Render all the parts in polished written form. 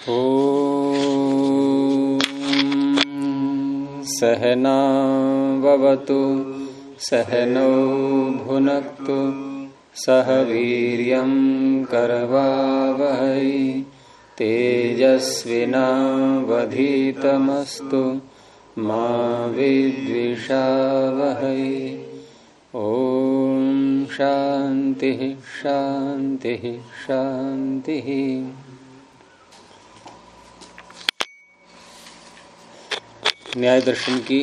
ॐ सहनाववतु सहनौ भुनक्तु सह वीर्यं करवावहै तेजस्विनावधीतमस्तु मा विद्विषावहै। ॐ शांति शांति शांति। न्याय दर्शन की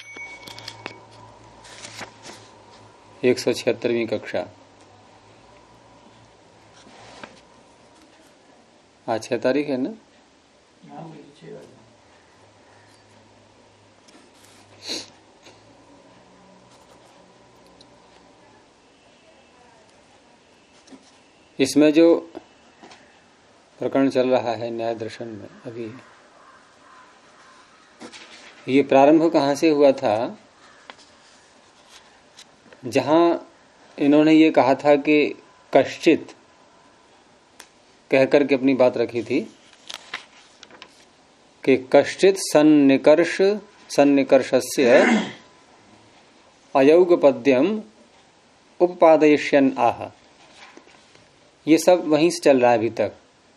176वीं कक्षा। आज 6 तारीख है ना। इसमें जो प्रकरण चल रहा है न्याय दर्शन में, अभी ये प्रारंभ कहाँ से हुआ था? जहां इन्होंने ये कहा था कि कश्चित कहकर के अपनी बात रखी थी कि कश्चित सन्निकर्षस्य अयौगपद्यम उपपादयिष्यन् आह। ये सब वहीं से चल रहा है अभी तक।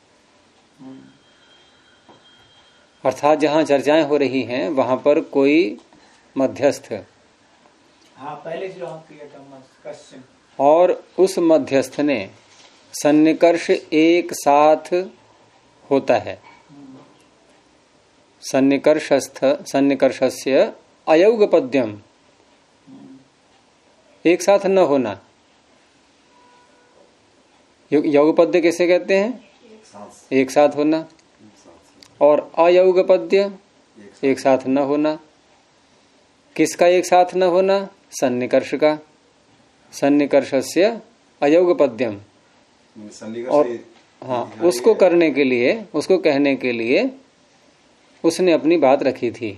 अर्थात जहां चर्चाएं हो रही हैं वहां पर कोई मध्यस्थ, पहले से किया था, और उस मध्यस्थ ने सन्निकर्ष एक साथ होता है। सन्निकर्षस्य अयौगपद्यम, एक साथ न होना। यौगपद्य कैसे कहते हैं? एक साथ होना। और अयौगपद्य एक साथ न होना। किसका एक साथ न होना? सन्निकर्ष का। सन्निकर्षस्य अयौगपद्यम। और हाँ, उसको करने के लिए, उसको कहने के लिए उसने अपनी बात रखी थी।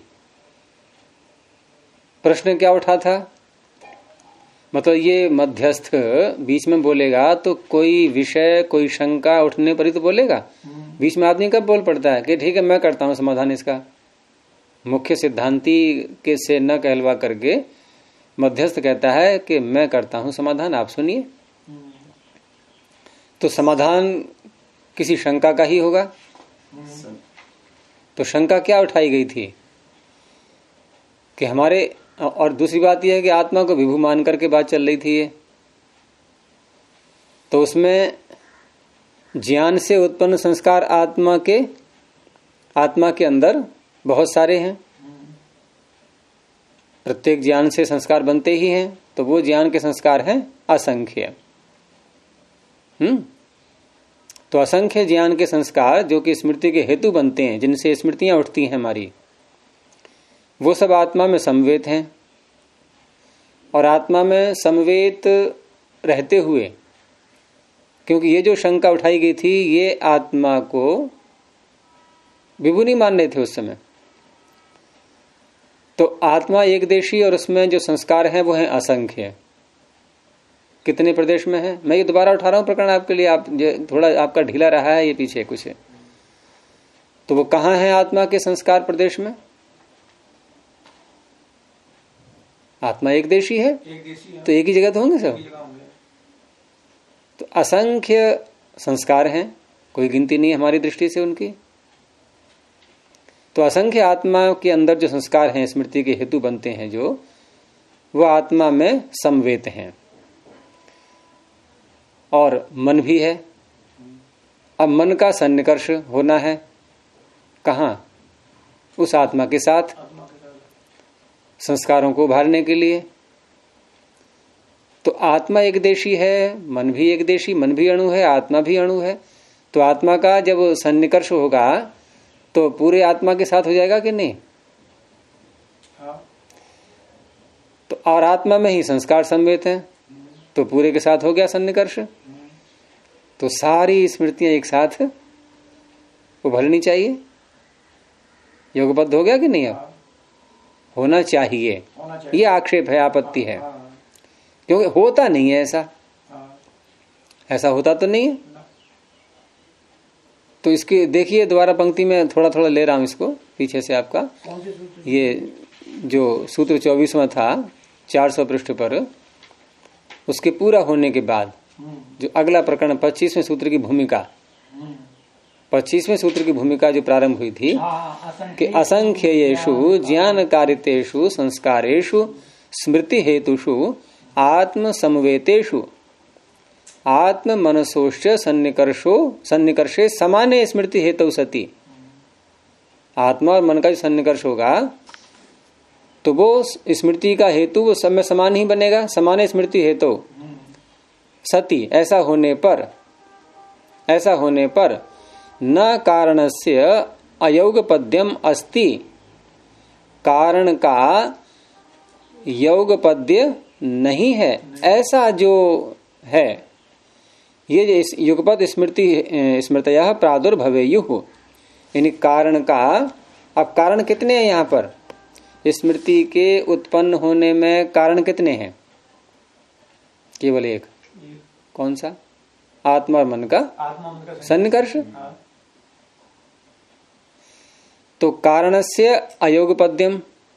प्रश्न क्या उठा था? मतलब ये मध्यस्थ बीच में बोलेगा तो कोई विषय, कोई शंका उठने पर ही तो बोलेगा। बीच में आदमी कब बोल पड़ता है कि ठीक है मैं करता हूं समाधान इसका? मुख्य सिद्धांती के से न कहलवा करके मध्यस्थ कहता है कि मैं करता हूं समाधान, आप सुनिए। तो समाधान किसी शंका का ही होगा। तो शंका क्या उठाई गई थी कि हमारे, और दूसरी बात यह है कि आत्मा को विभू मान करके बात चल रही थी ये। तो उसमें ज्ञान से उत्पन्न संस्कार आत्मा के अंदर बहुत सारे हैं। प्रत्येक ज्ञान से संस्कार बनते ही हैं, तो वो ज्ञान के संस्कार हैं असंख्य। तो असंख्य ज्ञान के संस्कार जो कि स्मृति के हेतु बनते हैं, जिनसे स्मृतियां उठती हैं हमारी, वो सब आत्मा में समवेत हैं। और आत्मा में समवेत रहते हुए, क्योंकि ये जो शंका उठाई गई थी ये आत्मा को विभू नहीं मान रहे थे उस समय। तो आत्मा एक देशी और उसमें जो संस्कार हैं वो हैं असंख्य। कितने प्रदेश में है? मैं ये दोबारा उठा रहा हूं प्रकरण आपके लिए, आप थोड़ा आपका ढीला रहा है ये पीछे कुछ है। तो वो कहाँ है आत्मा के संस्कार प्रदेश में? आत्मा एक देशी है, तो एक ही जगह तो होंगे सब। तो असंख्य संस्कार हैं, कोई गिनती नहीं हमारी दृष्टि से उनकी। तो असंख्य आत्मा के अंदर जो संस्कार हैं, स्मृति के हेतु बनते हैं जो, वो आत्मा में समवेत हैं। और मन भी है। अब मन का सन्निकर्ष होना है कहाँ? उस आत्मा के साथ, संस्कारों को उभारने के लिए। तो आत्मा एक देशी है, मन भी एक देशी, मन भी अणु है, आत्मा भी अणु है। तो आत्मा का जब सन्निकर्ष होगा तो पूरे आत्मा के साथ हो जाएगा कि नहीं? तो और आत्मा में ही संस्कार समवेत हैं, तो पूरे के साथ हो गया सन्निकर्ष। तो सारी स्मृतियां एक साथ उभरनी चाहिए। योगबद्ध हो गया कि नहीं? अब होना चाहिए। ये आक्षेप है, आपत्ति है, क्योंकि होता नहीं है ऐसा। ऐसा होता तो नहीं है। तो इसकी देखिए दोबारा पंक्ति में थोड़ा थोड़ा ले रहा हूं इसको पीछे से आपका। कौन से सूत्र? ये जो सूत्र 24वां था 400 पृष्ठ पर, उसके पूरा होने के बाद जो अगला प्रकरण 25वें सूत्र की भूमिका, 25वें सूत्र की भूमिका जो प्रारंभ हुई थी कि असंख्येषु ज्ञान कारितेषु संस्कारेषु स्मृति हेतुषु आत्म समवेतेषु आत्म मनसोश्च सन्निकर्षे समाने स्मृति हेतु सती। आत्मा और मन का जो सन्निकर्ष होगा तो वो स्मृति का हेतु वो सब में समान ही बनेगा, समाने स्मृति हेतु सती। ऐसा होने पर न कारणस्य अयोगपद्यम अस्ति, कारण का योगपद्य नहीं है, ऐसा जो है। ये जो युगपद स्मृतयः प्रादुर्भवेयुः, यानी कारण का, अब कारण कितने हैं यहाँ पर? स्मृति के उत्पन्न होने में कारण कितने हैं? केवल एक। कौन सा? आत्मा और मन का सन्निकर्ष। तो कारणस्य अयोगपद्यम,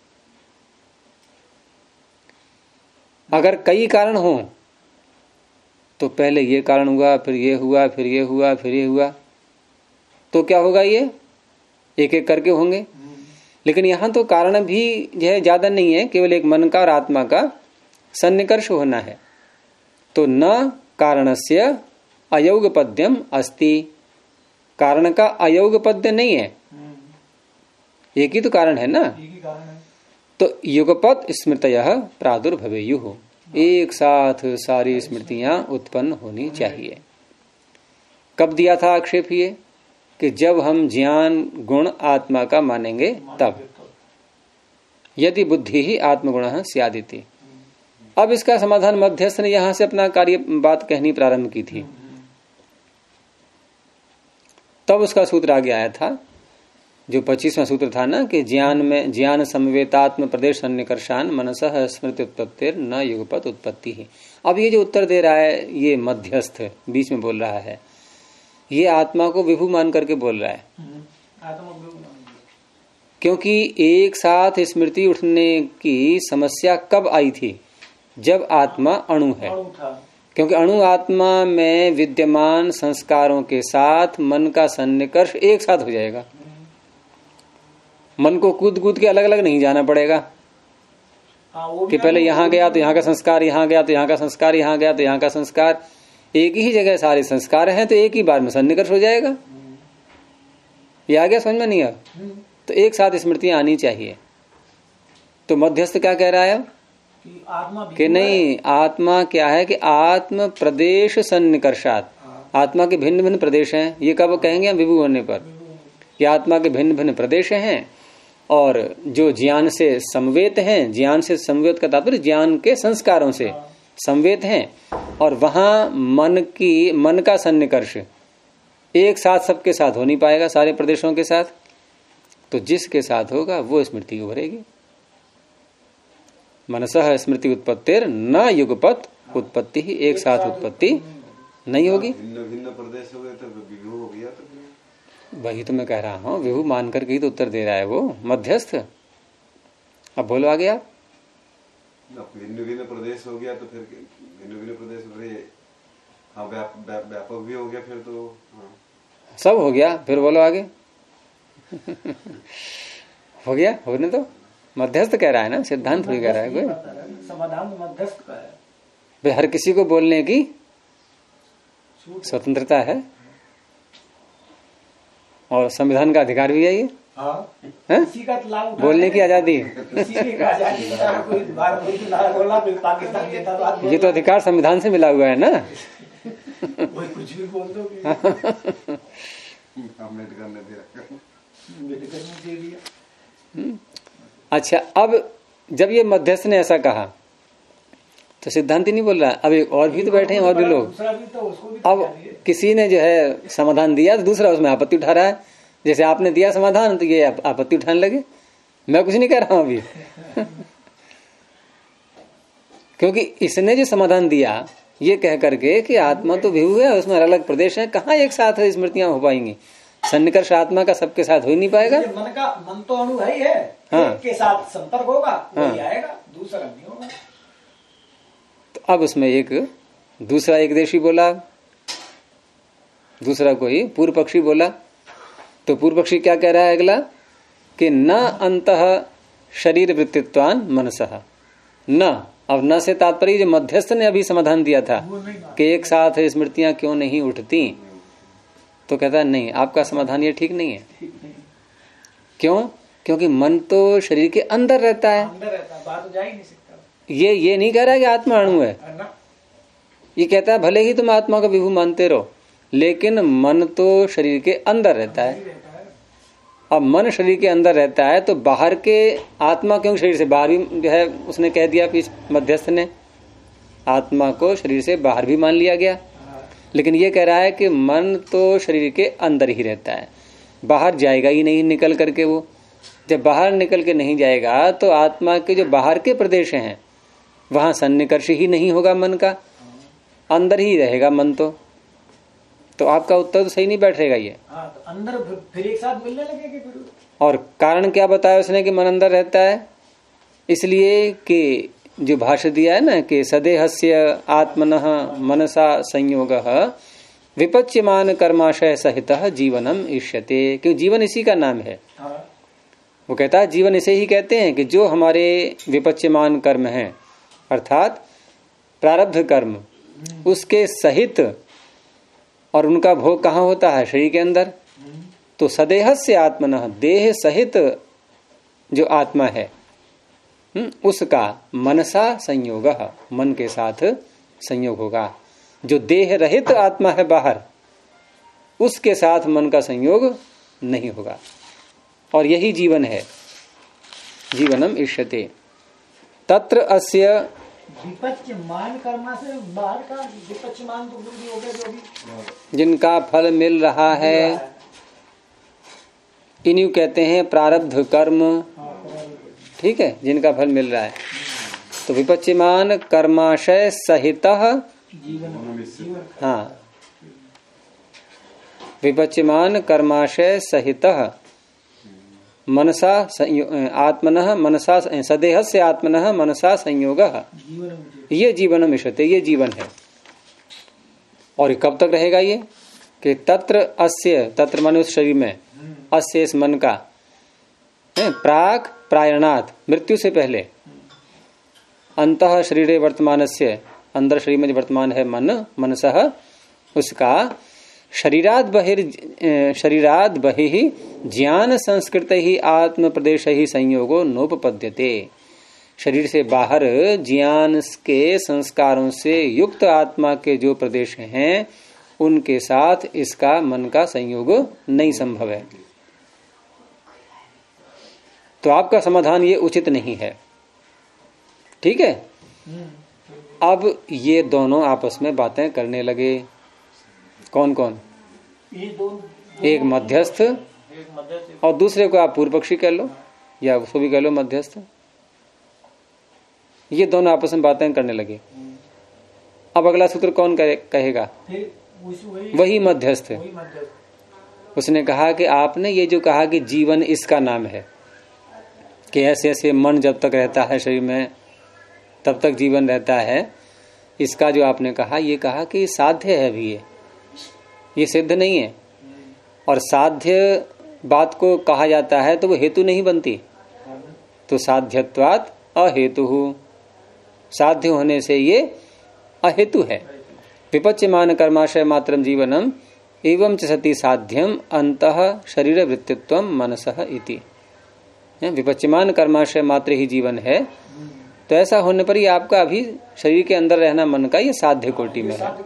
अगर कई कारण हो तो पहले ये कारण हुआ, फिर ये हुआ, फिर ये हुआ, फिर ये हुआ, तो क्या होगा? ये एक एक करके होंगे। लेकिन यहां तो कारण भी जो है ज्यादा नहीं है, केवल एक मन का और आत्मा का सन्निकर्ष होना है। तो न कारणस्य अयोगपद्यम अस्ति, कारण का अयोगपद्य नहीं है, एक ही तो कारण है ना। तो युगपद स्मृतयः प्रादुर्भवेयुः, एक साथ सारी स्मृतियां उत्पन्न होनी चाहिए। कब दिया था आक्षेप ये? कि जब हम ज्ञान गुण आत्मा का मानेंगे तब, यदि बुद्धि ही आत्मगुण स्यादिति। अब इसका समाधान मध्यस्थ ने यहां से अपना कार्य बात कहनी प्रारंभ की थी, तब उसका सूत्र आगे आया था जो 25वां सूत्र था ना कि ज्ञान समवेतात्म प्रदेश सन्निकर्षान मनसः स्मृति उत्पत्तिर न युगपत उत्पत्ति ही। अब ये जो उत्तर दे रहा है ये मध्यस्थ बीच में बोल रहा है, ये आत्मा को विभु मान करके बोल रहा है। क्योंकि एक साथ स्मृति उठने की समस्या कब आई थी? जब आत्मा अणु है। क्योंकि अणु आत्मा में विद्यमान संस्कारों के साथ मन का सन्निकर्ष एक साथ हो जाएगा। मन को कूद के अलग अलग नहीं जाना पड़ेगा कि पहले यहाँ गया तो यहाँ का संस्कार, यहाँ गया तो यहाँ का संस्कार, यहाँ गया तो यहाँ का संस्कार। एक ही जगह सारे संस्कार हैं तो एक ही बार में सन्निकर्ष हो जाएगा। ये आ गया समझ में? नहीं आ तो एक साथ स्मृतियां आनी चाहिए। तो मध्यस्थ क्या कह रहा है कि नहीं, आत्मा क्या है कि आत्म प्रदेश सन्निकर्षात, आत्मा के भिन्न भिन्न प्रदेश हैं। ये कब कहेंगे हम? विभु होने पर। कि आत्मा के भिन्न भिन्न प्रदेश हैं और जो ज्ञान से समवेत हैं, ज्ञान से समवेत का तात्पर्य ज्ञान के संस्कारों से समवेत हैं, और वहां मन का सन्निकर्ष एक साथ सबके साथ हो नहीं पाएगा, सारे प्रदेशों के साथ। तो जिसके साथ होगा वो स्मृति उभरेगी। मनसः स्मृति उत्पत्तिर न युगपत उत्पत्ति ही, एक साथ उत्पत्ति नहीं होगी। भिन्न प्रदेश हो गए तो विभु हो गया। तो वही तो मैं कह रहा हूं, विभु मान करके ही तो उत्तर दे रहा है वो मध्यस्थ। अब बोलो आगे आप। भिन्न भिन्न प्रदेश हो गया तो फिर भिन्न भिन्न प्रदेश हाँ व्यापक भी हो गया फिर तो हाँ। सब हो गया, फिर बोलो आगे। हो गया, होने तो मध्यस्थ कह रहा है ना, सिद्धांत भी कह रहा है कोई। समाधान मध्यस्थ का है भाई, हर किसी को बोलने की स्वतंत्रता है और संविधान का अधिकार भी है ये। किसी का लाभ उठाना, बोलने की आजादी, ये तो अधिकार संविधान से मिला हुआ है ना। कुछ भी बोल दो अच्छा, अब जब ये मध्यस्थ ने ऐसा कहा तो सिद्धांति नहीं बोल रहा, अब एक और भी तो बैठे हैं, और भी लोग। अब किसी ने जो है समाधान दिया तो दूसरा उसमें आपत्ति उठा रहा है। जैसे आपने दिया समाधान तो ये आपत्ति उठाने लगे। मैं कुछ नहीं कह रहा हूं अभी। क्योंकि इसने जो समाधान दिया ये कह करके कि आत्मा तो विभु है, उसमें अलग अलग प्रदेश है, कहाँ एक साथ स्मृतियां हो पाएंगी। सन्निकर्ष आत्मा का सबके साथ हो ही नहीं पाएगा। मन तो अणु है ही है, हाँ। एक के साथ संपर्क होगा, हाँ। वही आएगा, दूसरा नहीं होगा। तो अब उसमें एक दूसरा एक देशी बोला, दूसरा कोई पूर्व पक्षी बोला। तो पूर्व पक्षी क्या कह रहा है अगला कि न अंतः शरीर वृत्तित्वान मनसः, न, अब न से तात्पर्य जो मध्यस्थ ने अभी समाधान दिया था कि एक साथ स्मृतियां क्यों नहीं उठती, तो कहता है नहीं, आपका समाधान ये ठीक नहीं है। क्यों? क्योंकि मन तो शरीर के अंदर रहता है, अंदर रहता है, बाहर तो जा ही नहीं सकता। ये नहीं कह रहा कि आत्मा अणु है, ना? ये कहता है भले ही तुम आत्मा का विभू मानते रहो, लेकिन मन तो शरीर के अंदर रहता है। रहता है। अब मन शरीर के अंदर रहता है तो बाहर के आत्मा क्यों शरीर से बाहर भी जो है, उसने कह दिया इस मध्यस्थ ने, आत्मा को शरीर से बाहर भी मान लिया गया। लेकिन ये कह रहा है कि मन तो शरीर के अंदर ही रहता है, बाहर जाएगा ही नहीं निकल करके। वो जब बाहर निकल के नहीं जाएगा तो आत्मा के जो बाहर के प्रदेश हैं वहां सन्निकर्ष ही नहीं होगा मन का, अंदर ही रहेगा मन। तो आपका उत्तर तो सही नहीं बैठेगा ये। हाँ, तो अंदर फिर एक साथ मिलने लगेगी फिर। और कारण क्या बताया उसने कि मन अंदर रहता है? इसलिए कि जो भाष्य दिया है ना कि सदेहस्य आत्मनः मनसा संयोगः विपच्यमान कर्माशय सहित जीवनम इष्यते, क्योंकि जीवन इसी का नाम है। हाँ। वो कहता है जीवन इसे ही कहते हैं कि जो हमारे विपच्यमान कर्म हैं, अर्थात प्रारब्ध कर्म, उसके सहित, और उनका भोग कहाँ होता है? शरीर के अंदर। तो सदेहस्य आत्मनः, देह सहित जो आत्मा है उसका मनसा संयोग, मन के साथ संयोग होगा। जो देह रहित आत्मा है बाहर, उसके साथ मन का संयोग नहीं होगा, और यही जीवन है। जीवनम इष्यते तत्र अस्य विपच्यमान कर्मा से बाहर का विपच्यमान तो बुद्धि हो गया, जो भी जिनका फल मिल रहा है इन्हीं कहते हैं प्रारब्ध कर्म। ठीक है, जिनका फल मिल रहा है। तो विपच्यमान कर्माशय सहित, हाँ, विपच्यमान कर्माशय सहित मनसा आत्मनः मनसा सदेह से आत्मनः मनसा संयोग, ये जीवन मिश्रते, ये जीवन है। और ये कब तक रहेगा? ये कि तत्र अस्य, तत्र मनुष्य शरीर में, अस्य इस मन का, प्राक प्रायणात्, मृत्यु से पहले, अंतः शरीरे वर्तमानस्य, अंदर शरीर में जो वर्तमान है मन, मनसः, उसका शरीराद बहिः ज्ञान संस्कृत ही आत्म प्रदेश ही संयोगो नोपपद्यते। शरीर से बाहर ज्ञान के संस्कारों से युक्त आत्मा के जो प्रदेश हैं उनके साथ इसका मन का संयोग नहीं संभव है। तो आपका समाधान ये उचित नहीं है। ठीक है। अब ये दोनों आपस में बातें करने लगे। कौन कौन? ये दो एक मध्यस्थ और दूसरे को आप पूर्व पक्षी कह लो या उसको भी कह लो मध्यस्थ। ये दोनों आपस में बातें करने लगे। अब अगला सूत्र कौन कहेगा? वही मध्यस्थ। उसने कहा कि आपने ये जो कहा कि जीवन इसका नाम है, कि ऐसे ऐसे मन जब तक रहता है शरीर में तब तक जीवन रहता है, इसका जो आपने कहा, ये कहा कि साध्य है अभी, ये सिद्ध नहीं है। और साध्य बात को कहा जाता है तो वो हेतु नहीं बनती। तो साध्यत्वात् अहेतु, साध्य होने से ये अहेतु है। विपच्यमान कर्माशय मात्रम जीवनम एवं च सति साध्यम अंतः शरीर वृत्तित्वम मनसः इति। विपच्यमान कर्माशय मात्र ही जीवन है, तो ऐसा होने पर ही आपका अभी शरीर के अंदर रहना मन का ये साध्य कोटि में है।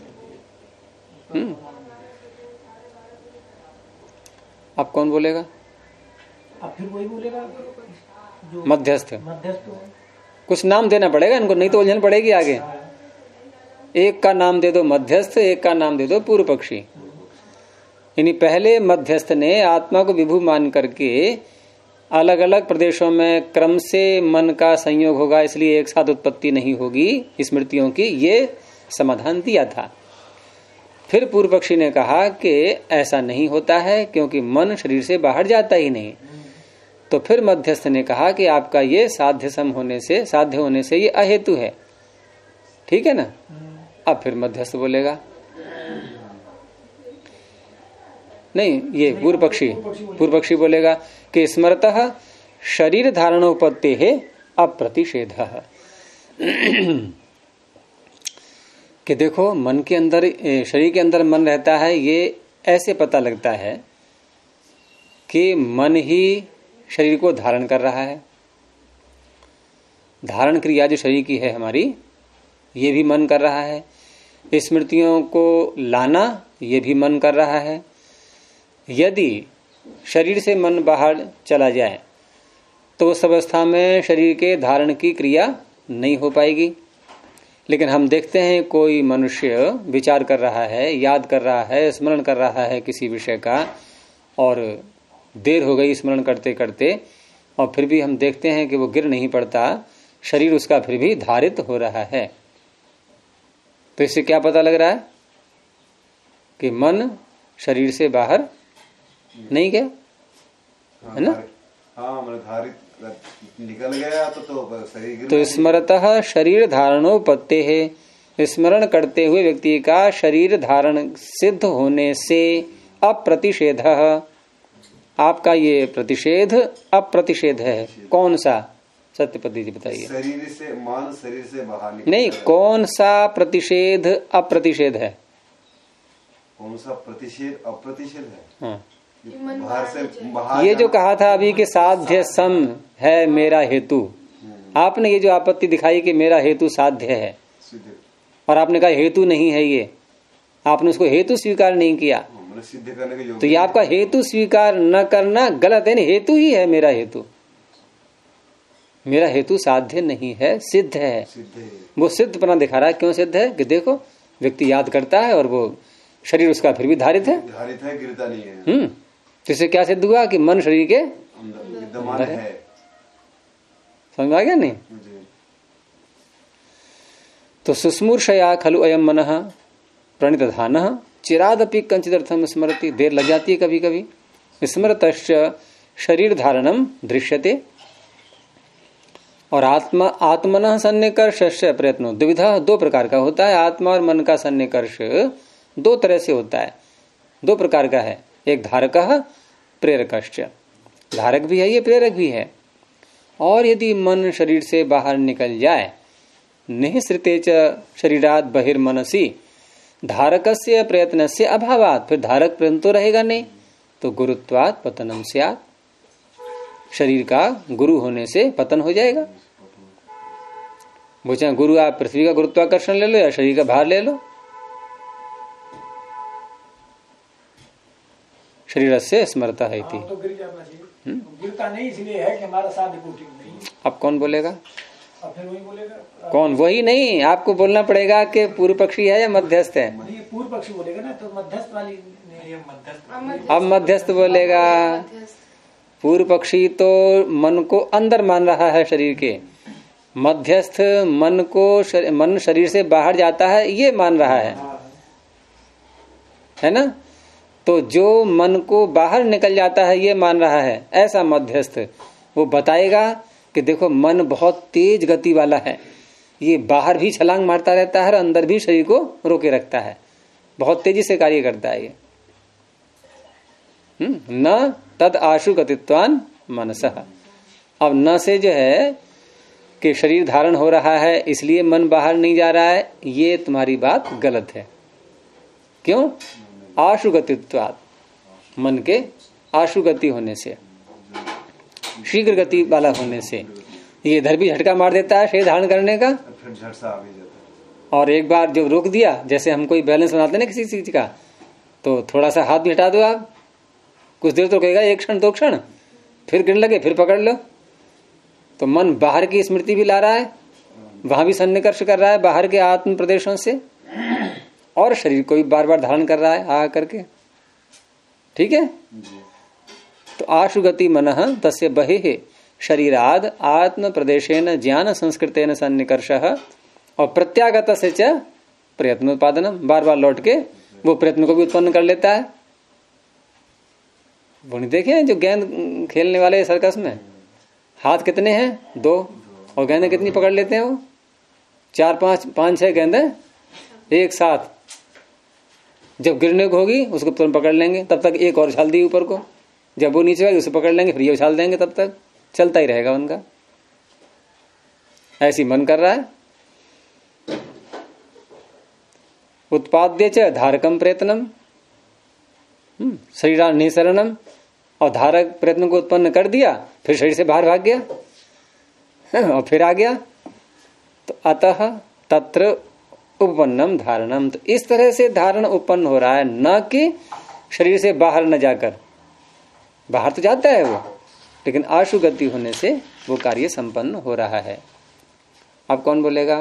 अब कौन बोलेगा? अब फिर वही बोलेगा जो मध्यस्थ। मध्यस्थ। कुछ नाम देना पड़ेगा इनको, नहीं तो उलझन पड़ेगी आगे। एक का नाम दे दो मध्यस्थ, एक का नाम दे दो पूर्व पक्षी। यानी पहले मध्यस्थ ने आत्मा को विभू मान करके अलग अलग प्रदेशों में क्रम से मन का संयोग होगा, इसलिए एक साथ उत्पत्ति नहीं होगी स्मृतियों की, ये समाधान दिया था। फिर पूर्व पक्षी ने कहा कि ऐसा नहीं होता है क्योंकि मन शरीर से बाहर जाता ही नहीं। तो फिर मध्यस्थ ने कहा कि आपका ये साध्य होने से ये अहेतु है, ठीक है ना। अब फिर मध्यस्थ बोलेगा, नहीं, ये पूर्व पक्षी बोलेगा कि स्मृतः शरीर धारणोपत्ति है अप्रतिषेध। कि देखो मन के अंदर, शरीर के अंदर मन रहता है, ये ऐसे पता लगता है कि मन ही शरीर को धारण कर रहा है। धारण क्रिया जो शरीर की है हमारी, ये भी मन कर रहा है। स्मृतियों को लाना, ये भी मन कर रहा है। यदि शरीर से मन बाहर चला जाए तो उस अवस्था में शरीर के धारण की क्रिया नहीं हो पाएगी। लेकिन हम देखते हैं कोई मनुष्य विचार कर रहा है, याद कर रहा है, स्मरण कर रहा है किसी विषय का, और देर हो गई स्मरण करते करते, और फिर भी हम देखते हैं कि वो गिर नहीं पड़ता, शरीर उसका फिर भी धारित हो रहा है। तो इससे क्या पता लग रहा है कि मन शरीर से बाहर नहीं गया, है ना। हाँ, धारित निकल गया तो शरीर। तो स्मरतः शरीर धारणोपत्ति है, स्मरण करते हुए व्यक्ति का शरीर धारण सिद्ध होने से अप्रतिषेध। आपका ये प्रतिषेध अप्रतिषेध है। कौन सा? सत्यपति जी बताइए। शरीर से, मन शरीर से बाहर नहीं, कौन सा प्रतिषेध अप्रतिषेध है? कौन सा प्रतिषेध अप्रतिषेध है? हाँ, बाहर से बाहर। ये जो कहा था अभी कि साध्य सम है मेरा हेतु, आपने ये जो आपत्ति दिखाई कि मेरा हेतु साध्य है, और आपने कहा हेतु नहीं है, ये आपने उसको हेतु स्वीकार नहीं किया, सिद्ध करने के योग। तो ये आपका हेतु स्वीकार न करना गलत है। हेतु ही है मेरा हेतु, मेरा हेतु साध्य नहीं है, सिद्ध है। वो सिद्धपना दिखा रहा है। क्यों सिद्ध है? कि देखो व्यक्ति याद करता है और वो शरीर उसका फिर भी धारित है, गिरता नहीं है। तो इससे क्या सिद्ध हुआ कि मन शरीर के विद्यमान है। समझ में आ गया नहीं? तो सुस्मूर्षया खलु अयम मनः प्रणितधानः चिरादपि कंचिदर्थम स्मरति। देर लग जाती है कभी कभी। स्मृतश्च शरीर धारणम दृश्यते। और आत्मनः सन्निकर्षस्य प्रयत्नो द्विविधा, दो प्रकार का होता है। आत्मा और मन का सन्निकर्ष दो तरह से होता है, दो प्रकार का है। एक धारकः प्रेरकश्च, धारक भी है ये, प्रेरक भी है। और यदि मन शरीर से बाहर निकल जाए, निःसृते च शरीरात् बहिर्मनसि धारकस्य प्रयत्नस्य अभावात्, फिर धारक प्रयत्न तो रहेगा नहीं, तो गुरुत्वात् पतनम स्यात्, शरीर का गुरु होने से पतन हो जाएगा। वो चाहे गुरु आप पृथ्वी का गुरुत्वाकर्षण ले लो या शरीर का भार ले लो, शरीर से स्मरता है। तो गिर जाना चाहिए, गिरता नहीं इसलिए है कि हमारा साध्य कोटि नहीं। अब कौन बोलेगा? अब फिर वही बोलेगा। कौन? वही नहीं, आपको बोलना पड़ेगा कि पूर्व पक्षी है या मध्यस्थ है। पूर्व पक्षी बोलेगा ना, तो मध्यस्थ वाली अब मध्यस्थ बोलेगा। पूर्व पक्षी तो मन को अंदर मान रहा है शरीर के, मध्यस्थ मन को मन शरीर से बाहर जाता है ये मान रहा है ना। तो जो मन को बाहर निकल जाता है ये मान रहा है, ऐसा मध्यस्थ वो बताएगा कि देखो मन बहुत तेज गति वाला है, ये बाहर भी छलांग मारता रहता है और अंदर भी शरीर को रोके रखता है, बहुत तेजी से कार्य करता है ये। न तद आशु गतित्वान मनसः। अब न से जो है कि शरीर धारण हो रहा है इसलिए मन बाहर नहीं जा रहा है, ये तुम्हारी बात गलत है। क्यों? आशुगतित्वात्, मन के आशुगति होने से, शीघ्र गति वाला होने से। ये इधर भी झटका मार देता है शरीर धारण करने का, फिर झट सा आ भी जाता है। और एक बार जब रोक दिया, जैसे हम कोई बैलेंस बनाते ना किसी चीज का, तो थोड़ा सा हाथ भी हटा दो आप, कुछ देर तो कहेगा, एक क्षण दो क्षण, फिर गिरने लगे, फिर पकड़ लो। तो मन बाहर की स्मृति भी ला रहा है, वहां भी सन्निकर्ष कर रहा है बाहर के आत्म प्रदेशों से, और शरीर को भी बार बार धारण कर रहा है आ करके। ठीक है? तो आशुगति मनः तस्य बहिः शरीराद आत्म प्रदेशेन ज्ञान संस्कृतेन सन्निकर्षः और प्रत्यागत से च प्रयत्नोत्पादनम, बार बार लौट के वो प्रयत्न को भी उत्पन्न कर लेता है। वो नहीं देखे जो गेंद खेलने वाले सर्कस में हाथ कितने हैं? 2, और गेंदें कितनी पकड़ लेते हैं वो? 4, 5, 6 गेंदें एक साथ। जब गिरने को होगी उसको तुरंत पकड़ लेंगे, तब तक एक और उछाल दी ऊपर को। जब वो नीचे आएगी उसे पकड़ लेंगे, फिर ये उछाल देंगे, तब तक चलता ही रहेगा उनका। ऐसी मन कर रहा है। उत्पाद्य च धारकम प्रयत्नम शरीरा निसरणम, और धारक प्रयत्न को उत्पन्न कर दिया, फिर शरीर से बाहर भाग गया और फिर आ गया। तो अतः तत्र उपपन्नम धारणम, तो इस तरह से धारण उत्पन्न हो रहा है, न कि शरीर से बाहर न जाकर। बाहर तो जाता है वो, लेकिन आशु गति होने से वो कार्य संपन्न हो रहा है। अब कौन बोलेगा?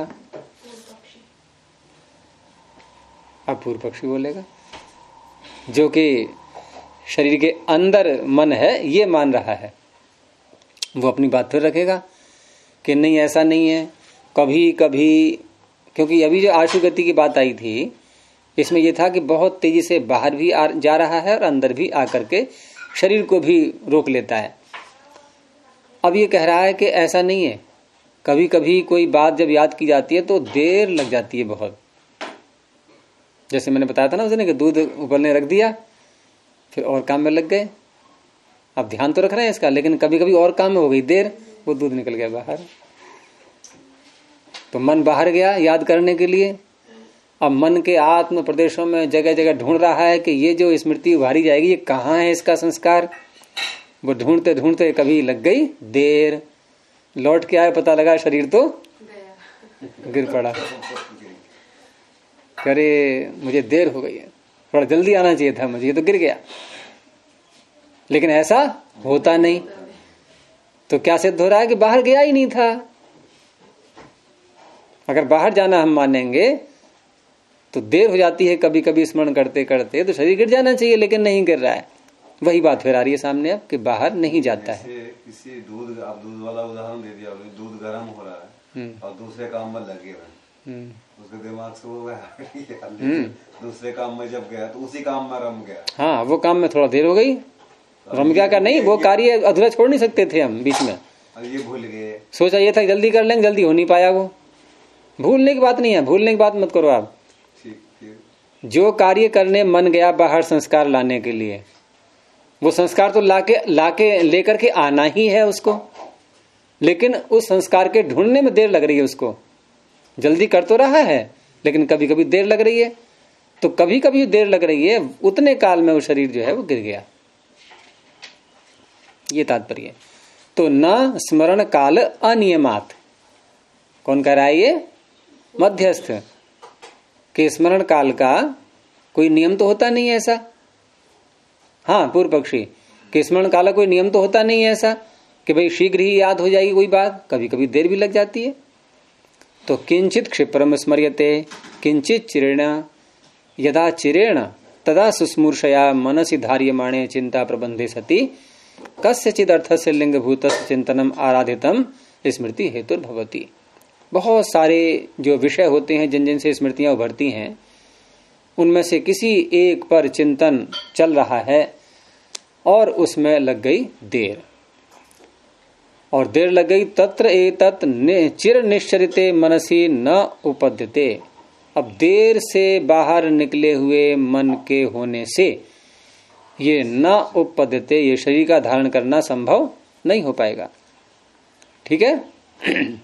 अब पूर्व पक्षी बोलेगा, जो कि शरीर के अंदर मन है ये मान रहा है। वो अपनी बात फिर रखेगा कि नहीं ऐसा नहीं है, कभी कभी, क्योंकि अभी जो आशु गति की बात आई थी इसमें यह था कि बहुत तेजी से बाहर भी जा रहा है और अंदर भी आकर के शरीर को भी रोक लेता है। अब ये कह रहा है कि ऐसा नहीं है, कभी कभी कोई बात जब याद की जाती है तो देर लग जाती है बहुत। जैसे मैंने बताया था ना उसने कि दूध उबलने रख दिया, फिर और काम में लग गए। अब ध्यान तो रख रहे हैं इसका, लेकिन कभी कभी और काम में हो गई देर, वो दूध निकल गया बाहर, तो मन बाहर गया याद करने के लिए। अब मन के आत्म प्रदेशों में जगह जगह ढूंढ रहा है कि ये जो स्मृति उभारी जाएगी ये कहाँ है इसका संस्कार। वो ढूंढते ढूंढते कभी लग गई देर, लौट के आए पता लगा शरीर तो गिर पड़ा। अरे मुझे देर हो गई है, थोड़ा जल्दी आना चाहिए था मुझे, ये तो गिर गया। लेकिन ऐसा होता नहीं, तो क्या सिद्ध हो रहा है कि बाहर गया ही नहीं था। अगर बाहर जाना हम मानेंगे तो देर हो जाती है कभी कभी स्मरण करते करते, तो शरीर गिर जाना चाहिए, लेकिन नहीं गिर रहा है। वही बात फिर आ रही है सामने अब कि बाहर नहीं जाता है। किसी दूध, आप दूध वाला उदाहरण दे दिया, दूध गर्म हो रहा है और दूसरे काम में लगे हुए, उसके दिमाग से वो दूसरे काम में जब गया तो उसी काम में रम गया। हाँ, वो काम में थोड़ा देर हो गई, रम गया का नहीं, वो कार्य अधूरा छोड़ नहीं सकते थे हम बीच में। ये भूल गए, सोचा ये था जल्दी कर लेंगे, जल्दी हो नहीं पाया। वो भूलने की बात नहीं है, भूलने की बात मत करो आप। जो कार्य करने मन गया बाहर संस्कार लाने के लिए, वो संस्कार तो लाके लेकर के आना ही है उसको, लेकिन उस संस्कार के ढूंढने में देर लग रही है उसको। जल्दी कर तो रहा है, लेकिन कभी कभी देर लग रही है। तो कभी कभी देर लग रही है, उतने काल में वो शरीर जो है वो गिर गया, ये तात्पर्य। तो न स्मरण काल अनियमात, कौन कह रहा है ये? मध्यस्थ। के स्मरण काल का कोई नियम तो होता नहीं है ऐसा। हाँ, पूर्व पक्षी के स्मरण काल का कोई नियम तो होता नहीं है ऐसा कि भाई शीघ्र ही याद हो जाएगी कोई बात, कभी कभी देर भी लग जाती है। तो किंचित क्षिप्रम स्मर्यते किंचित चिरेण, यदा चिरेण तदा सुस्मूर्षया मनसि धार्यमाणे चिंता प्रबंधे सति कस्यचिद अर्थस्य लिंगभूतस्य चिंतनम आराधितम स्मृति हेतुर्भवति। बहुत सारे जो विषय होते हैं जिन जिन से स्मृतियां उभरती हैं, उनमें से किसी एक पर चिंतन चल रहा है और उसमें लग गई देर, और देर लग गई। तत्र एतत् चिर निश्चरिते मनसी न उपद्यते। अब देर से बाहर निकले हुए मन के होने से ये न उपद्यते, ये शरीर का धारण करना संभव नहीं हो पाएगा। ठीक है।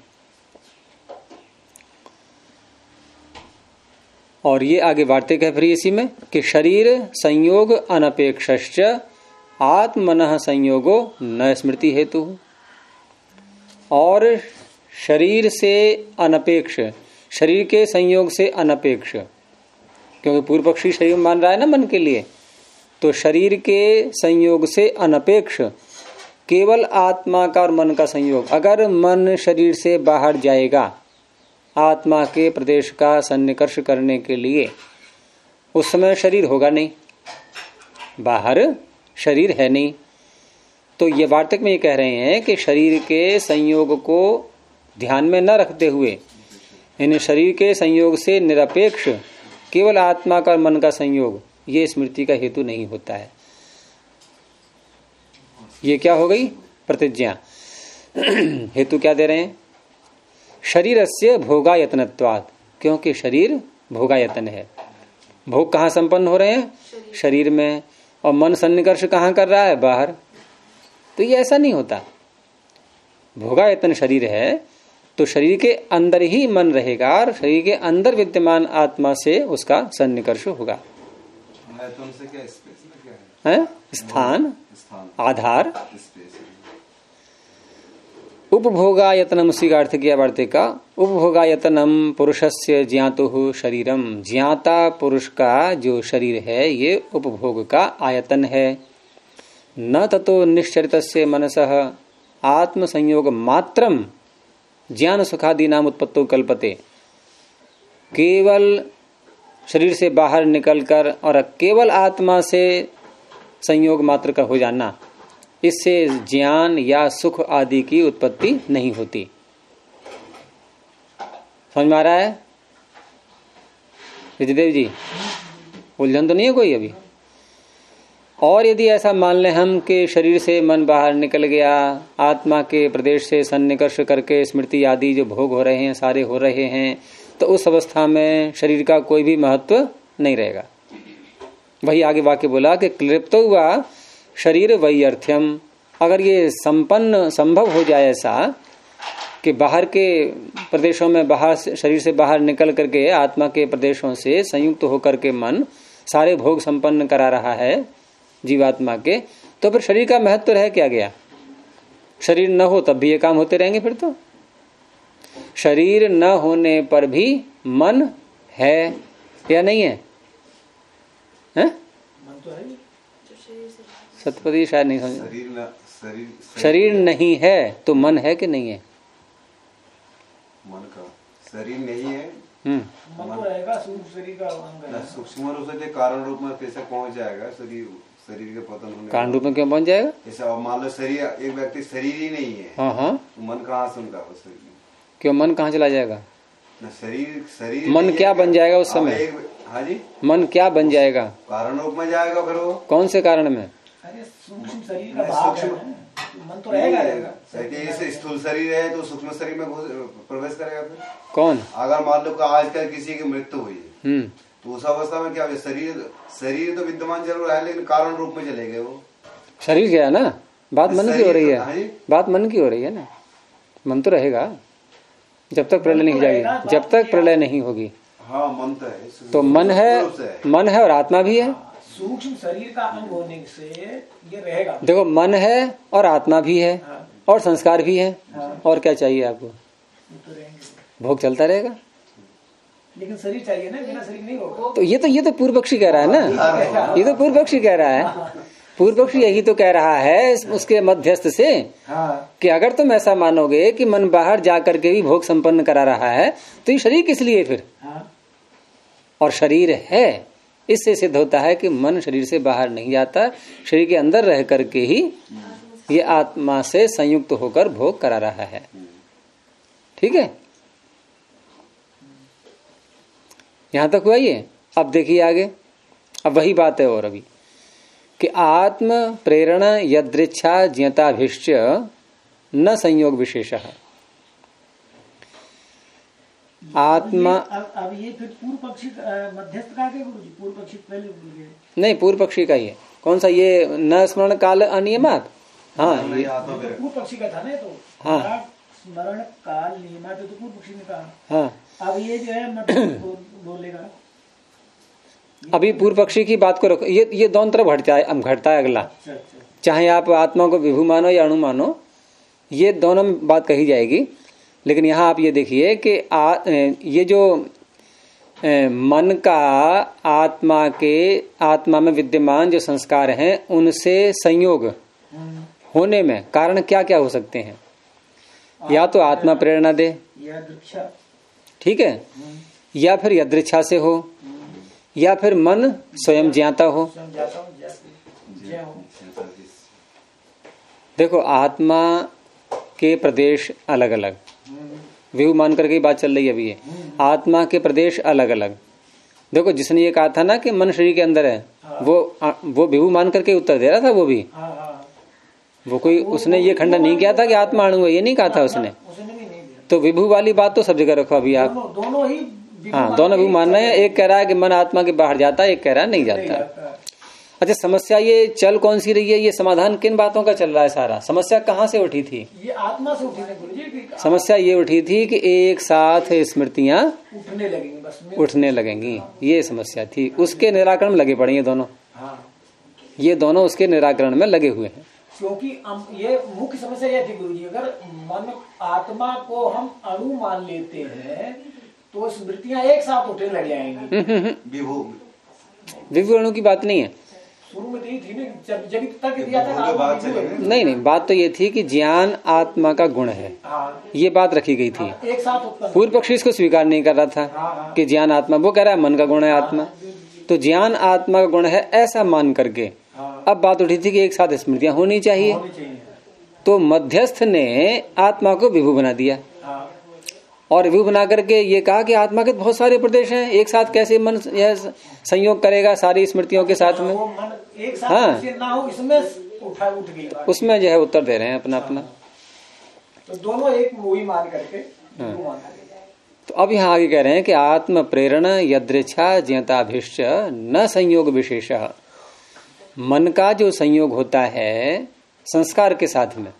और ये आगे वार्तिक है फिर इसी में कि शरीर संयोग अनपेक्षश्च आत्मनः संयोगो न स्मृति हेतु। और शरीर से अनपेक्ष, शरीर के संयोग से अनपेक्ष, क्योंकि पूर्व पक्षी शरीर मान रहा है ना मन के लिए, तो शरीर के संयोग से अनपेक्ष केवल आत्मा का और मन का संयोग। अगर मन शरीर से बाहर जाएगा आत्मा के प्रदेश का सन्निकर्ष करने के लिए, उस समय शरीर होगा नहीं, बाहर शरीर है नहीं। तो ये वार्तिक में ये कह रहे हैं कि शरीर के संयोग को ध्यान में न रखते हुए, इन शरीर के संयोग से निरपेक्ष केवल आत्मा का और मन का संयोग ये स्मृति का हेतु नहीं होता है। ये क्या हो गई? प्रतिज्ञा। हेतु क्या दे रहे हैं? शरीरस्य भोगायतनत्वात्, क्योंकि शरीर भोगायतन है। भोग कहाँ संपन्न हो रहे हैं? शरीर में। और मन सन्निकर्ष कहाँ कर रहा है? बाहर। तो ये ऐसा नहीं होता। भोगायतन शरीर है तो शरीर के अंदर ही मन रहेगा और शरीर के अंदर विद्यमान आत्मा से उसका सन्निकर्ष होगा। से क्या स्पेस में क्या है? स्थान, आधार। उपभोगायतनम, उसी का अर्थ किया वार्ते का। उपभोगायतनम पुरुषस्य ज्ञातुः शरीरम, ज्ञाता पुरुष का जो शरीर है ये उपभोग का आयतन है। न ततो निश्चरितस्य मनसः आत्म संयोग मात्रम ज्ञान सुखादि नाम उत्पत्तो कल्पते। केवल शरीर से बाहर निकलकर और केवल आत्मा से संयोग मात्र का हो जाना, इससे ज्ञान या सुख आदि की उत्पत्ति नहीं होती। समझ में आ रहा है विजयदेव जी? उलझन तो नहीं है कोई अभी? और यदि ऐसा मान लें हम कि शरीर से मन बाहर निकल गया, आत्मा के प्रदेश से सन्निकर्ष करके स्मृति आदि जो भोग हो रहे हैं सारे हो रहे हैं, तो उस अवस्था में शरीर का कोई भी महत्व नहीं रहेगा। वही आगे वाक्य बोला कि क्लिप्तो हुआ शरीर वैयर्थ्यम। अगर ये संभव हो जाए ऐसा कि बाहर के प्रदेशों में बाहर शरीर से बाहर निकल करके आत्मा के प्रदेशों से संयुक्त होकर के मन सारे भोग संपन्न करा रहा है जीवात्मा के, तो फिर शरीर का महत्व रह क्या गया? शरीर न हो तब भी ये काम होते रहेंगे। फिर तो शरीर न होने पर भी मन है या नहीं है? हैं? सतपति शायद नहीं समझ। शरीर नहीं है तो मन है कि नहीं है? मन का शरीर नहीं है, मन तो रहेगा, शरीर का अंग है। सूक्ष्म रूप से कारण रूप में कैसे पहुंच जाएगा? शरीर के पतन होने कारण रूप में क्यों पहुंच जाएगा? ऐसा मान लो शरीर, एक व्यक्ति शरीर ही नहीं है, हाँ, तो मन कहाँ से उनका? क्यों मन कहाँ चला जाएगा? शरीर मन क्या बन जाएगा उस समय? हाँ जी, मन क्या बन जाएगा? कारण रूप में जाएगा। फिर वो कौन से कारण में? अरे सूक्ष्म शरीर का भाग है, मन तो रहेगा। स्थूल शरीर है तो सूक्ष्म शरीर में प्रवेश करेगा। फिर कौन? अगर मान लो आजकल किसी की मृत्यु हुई तो उस अवस्था में क्या हो? शरीर तो विद्यमान जरूर है लेकिन कारण रूप में चले गए वो। शरीर गया ना, बात मन की हो रही है। बात मन की हो रही है ना। मन तो रहेगा जब तक प्रलय नहीं जाएगी, जब तक प्रलय नहीं होगी। हाँ, मन तो है। तो मन है और आत्मा भी है। सूक्ष्म शरीर का अंग होने से ये रहेगा। देखो, मन है और आत्मा भी है और संस्कार भी है, और क्या चाहिए आपको? तो भोग चलता रहेगा। लेकिन शरीर चाहिए ना, बिना शरीर नहीं होगा। तो ये तो पूर्व पक्षी कह रहा है ना, ये तो पूर्व पक्षी कह रहा है। पूर्व पक्षी यही तो कह रहा है उसके मध्यस्थ से कि अगर तुम ऐसा मानोगे कि मन बाहर जा करके भी भोग संपन्न करा रहा है तो ये शरीर किस लिए फिर? और शरीर है, इससे सिद्ध होता है कि मन शरीर से बाहर नहीं जाता, शरीर के अंदर रह करके ही ये आत्मा से संयुक्त होकर भोग करा रहा है। ठीक है, यहां तक हुआ ये। अब देखिए आगे, अब वही बात है और अभी कि आत्म प्रेरण यदृच्छा ज्ञताभिश्च न संयोग विशेष। आत्मा अब ये फिर पूर्व पक्षी मध्यस्थ का के गुरुजी? पूर्व पक्षी पहले बोल गए। नहीं, पूर्व पक्षी का ही है। कौन सा? ये न स्मरण काल अनियमात। हाँ, ये पूर्व पक्षी का था ना। तो हाँ, स्मरण काल नियमात तो पूर्व पक्षी ने कहा। हाँ, अब ये जो है मध्यस्थ बोलेगा। अभी पूर्व पक्षी की बात को रखो। ये दोनों तरफ घटता है अगला। चाहे आप आत्मा को विभु मानो या अणु मानो, ये दोनों में बात कही जाएगी। लेकिन यहाँ आप ये देखिए कि ये जो मन का आत्मा में विद्यमान जो संस्कार हैं उनसे संयोग होने में कारण क्या क्या हो सकते हैं? या तो आत्मा प्रेरणा दे, ठीक है, या फिर यदृच्छा से हो, या फिर मन स्वयं ज्ञाता हो। देखो, आत्मा के प्रदेश अलग अलग, व्यू मान करके बात चल रही है अभी। ये आत्मा के प्रदेश अलग अलग, देखो जिसने ये कहा था ना कि मन शरीर के अंदर है, वो विभू मान करके उत्तर दे रहा था। वो भी वो कोई उसने ये खंडन नहीं किया था कि आत्मा अणु है, ये नहीं कहा था उसने। तो विभू वाली बात तो सब जगह रखो अभी आप। दोनों ही हाँ, दोनों विभू मान रहे हैं। एक कह रहा है कि मन आत्मा के बाहर जाता है, एक कह रहा है नहीं जाता। अच्छा, समस्या ये चल कौन सी रही है? ये समाधान किन बातों का चल रहा है? सारा समस्या कहाँ से उठी थी? ये आत्मा से उठी थी। समस्या ये उठी थी कि एक साथ स्मृतियां उठने लगेंगी, बस उठने लगेंगी, ये समस्या थी। उसके निराकरण में लगे पड़े ये दोनों। ये दोनों उसके निराकरण में लगे हुए हैं। क्योंकि ये मुख्य समस्या यह थी गुरुजी, अगर मन आत्मा को हम अणु मान लेते हैं तो स्मृतियां एक साथ उठने लग जाएंगी। विभू अणु की बात नहीं है। शुरू में थी ना, जब तक दिया था नहीं, बात तो ये थी कि ज्ञान आत्मा का गुण है। ये बात रखी गई थी। एक साथ पूर्व पक्षी इसको स्वीकार नहीं कर रहा था कि ज्ञान आत्मा, वो कह रहा है मन का गुण है आत्मा। तो ज्ञान आत्मा का गुण है ऐसा मान करके अब बात उठी थी कि एक साथ स्मृतियां होनी चाहिए। तो मध्यस्थ ने आत्मा को विभू बना दिया और विभू बना करके ये कहा कि आत्मा के बहुत सारे प्रदेश हैं, एक साथ कैसे मन यह संयोग करेगा सारी स्मृतियों के साथ में? एक साथ ना हो, इसमें उठ गई। उसमें जो है उत्तर दे रहे हैं अपना अपना। तो दोनों एक मूवी मान करके तो अब यहाँ आगे कह रहे हैं कि आत्म प्रेरणा यदृच्छा ज्ञताभिश्च न संयोग विशेष। मन का जो संयोग होता है संस्कार के साथ में,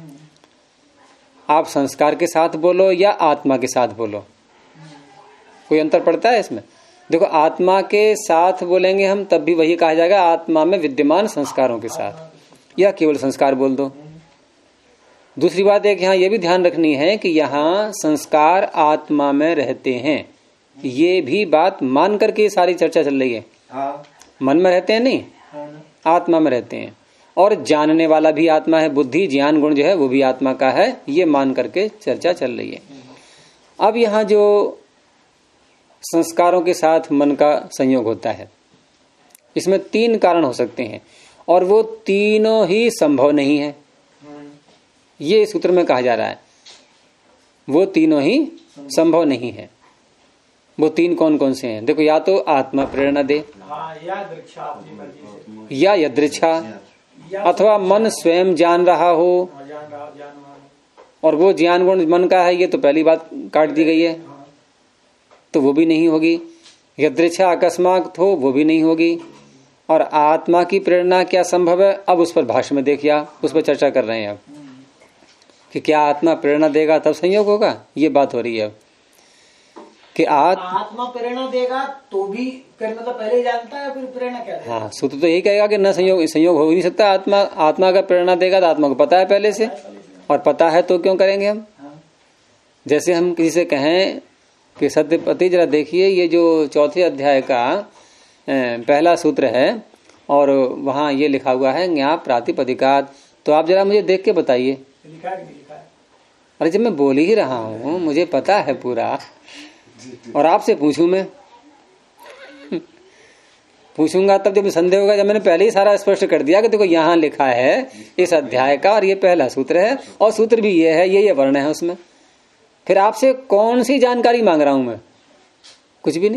आप संस्कार के साथ बोलो या आत्मा के साथ बोलो, कोई अंतर पड़ता है इसमें? देखो, आत्मा के साथ बोलेंगे हम तब भी वही कहा जाएगा आत्मा में विद्यमान संस्कारों के साथ, या केवल संस्कार बोल दो। दूसरी बात एक यहाँ ये भी ध्यान रखनी है कि यहाँ संस्कार आत्मा में रहते हैं, ये भी बात मान करके सारी चर्चा चल रही है। मन में रहते हैं नहीं, आत्मा में रहते हैं। और जानने वाला भी आत्मा है, बुद्धि ज्ञान गुण जो है वो भी आत्मा का है, ये मान करके चर्चा चल रही है। अब यहाँ जो संस्कारों के साथ मन का संयोग होता है, इसमें 3 कारण हो सकते हैं और वो तीनों ही संभव नहीं है, ये सूत्र में कहा जा रहा है। वो तीनों ही संभव नहीं है। वो 3 कौन कौन से हैं? देखो, या तो आत्मा प्रेरणा दे, या यदृच्छा, अथवा मन स्वयं जान रहा हो और वो ज्ञान गुण मन का है, ये तो पहली बात काट दी गई है, तो वो भी नहीं होगी। यदृच्छा अकस्मात हो, वो भी नहीं होगी। और आत्मा की प्रेरणा क्या संभव है? अब उस पर भाष्य में देखिए, आप उस पर चर्चा कर रहे हैं अब कि क्या आत्मा प्रेरणा देगा तब संयोग होगा, ये बात हो रही है अब कि आत्मा प्रेरणा देगा तो भी करना तो पहले ही जानता है, फिर प्रेरणा क्या देगा? हाँ, सूत्र तो यही कहेगा कि न संयोग हो ही नहीं सकता। आत्मा का प्रेरणा देगा तो आत्मा को पता है पहले से, और पता है तो क्यों करेंगे हम? जैसे हम किसी से कहें कि सत्यपति जरा देखिए ये जो 4थे अध्याय का पहला सूत्र है और वहाँ ये लिखा हुआ है ज्ञा प्रातिपदिकात, तो आप जरा मुझे देख के बताइए। अरे जब मैं बोल ही रहा हूँ, मुझे पता है पूरा, और आपसे पूछूं मैं पूछूंगा तब जब संदेह होगा। जब मैंने पहले ही सारा स्पष्ट कर दिया कि देखो यहाँ लिखा है इस अध्याय का और ये पहला सूत्र है और सूत्र भी ये है, ये वर्ण है उसमें, फिर आपसे कौन सी जानकारी मांग रहा हूं मैं? कुछ भी नहीं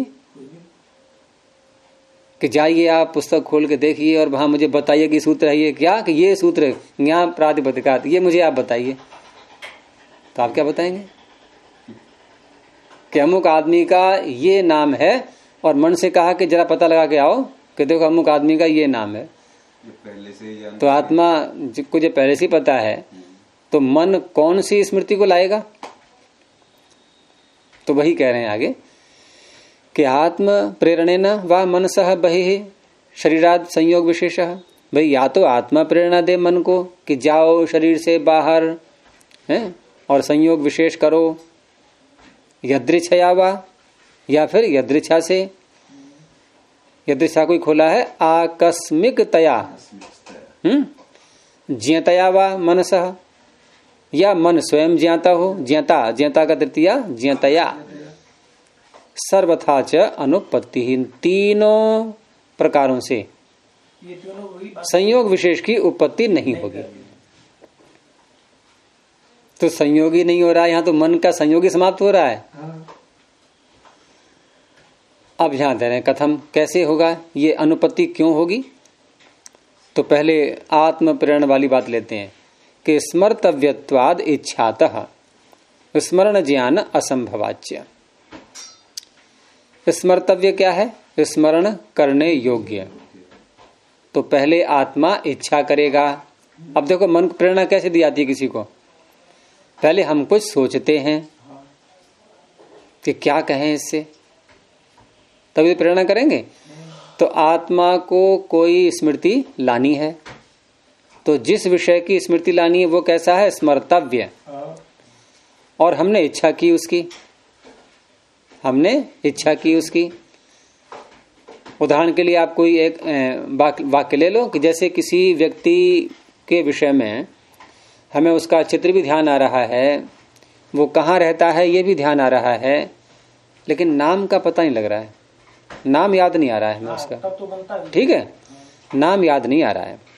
कि जाइए आप पुस्तक खोल के देखिए और वहां मुझे बताइए कि सूत्र है ये क्या, कि ये सूत्र ज्ञान प्रातिपदिकात, ये मुझे आप बताइए। तो आप क्या बताएंगे कि अमुक आदमी का ये नाम है और मन से कहा कि जरा पता लगा के आओ कि देखो अमुक आदमी का ये नाम है, पहले से तो आत्मा को जो पहले से पता है तो मन कौन सी स्मृति को लाएगा? तो वही कह रहे हैं आगे कि आत्म प्रेरणेन व मनसः बहिः शरीराद संयोग विशेष। भाई या तो आत्मा प्रेरणा दे मन को कि जाओ शरीर से बाहर है और संयोग विशेष करो, यदृच्छया वा, या फिर यदृच्छा से, यदृच्छा कोई खोला है आकस्मिकतया ज्ञतया वा मनसः, या मन स्वयं ज्ञाता हो, ज्ञाता का तृतीया ज्ञतया, सर्वथा च अनुपत्ति। तीनों प्रकारों से संयोग विशेष की उत्पत्ति नहीं होगी। तो संयोगी नहीं हो रहा है यहाँ, तो मन का संयोगी समाप्त हो रहा है। अब ध्यान दे रहे हैं कथम कैसे होगा, ये अनुपत्ति क्यों होगी। तो पहले आत्म प्रेरणा वाली बात लेते हैं कि स्मर्तव्यत्वाद इच्छातः स्मरण ज्ञान असंभवाच्य। स्मर्तव्य क्या है, स्मरण करने योग्य। तो पहले आत्मा इच्छा करेगा। अब देखो मन को प्रेरणा कैसे दी जाती है किसी को, पहले हम कुछ सोचते हैं कि क्या कहें इससे, तभी तो प्रेरणा करेंगे। तो आत्मा को कोई स्मृति लानी है, तो जिस विषय की स्मृति लानी है वो कैसा है, स्मर्तव्य। और हमने इच्छा की उसकी, हमने इच्छा की उसकी। उदाहरण के लिए आप कोई एक वाक्य ले लो कि जैसे किसी व्यक्ति के विषय में हमें उसका चित्र भी ध्यान आ रहा है, वो कहाँ रहता है ये भी ध्यान आ रहा है, लेकिन नाम का पता नहीं लग रहा है, नाम याद नहीं आ रहा है हमें उसका, ठीक है, नाम याद नहीं आ रहा है।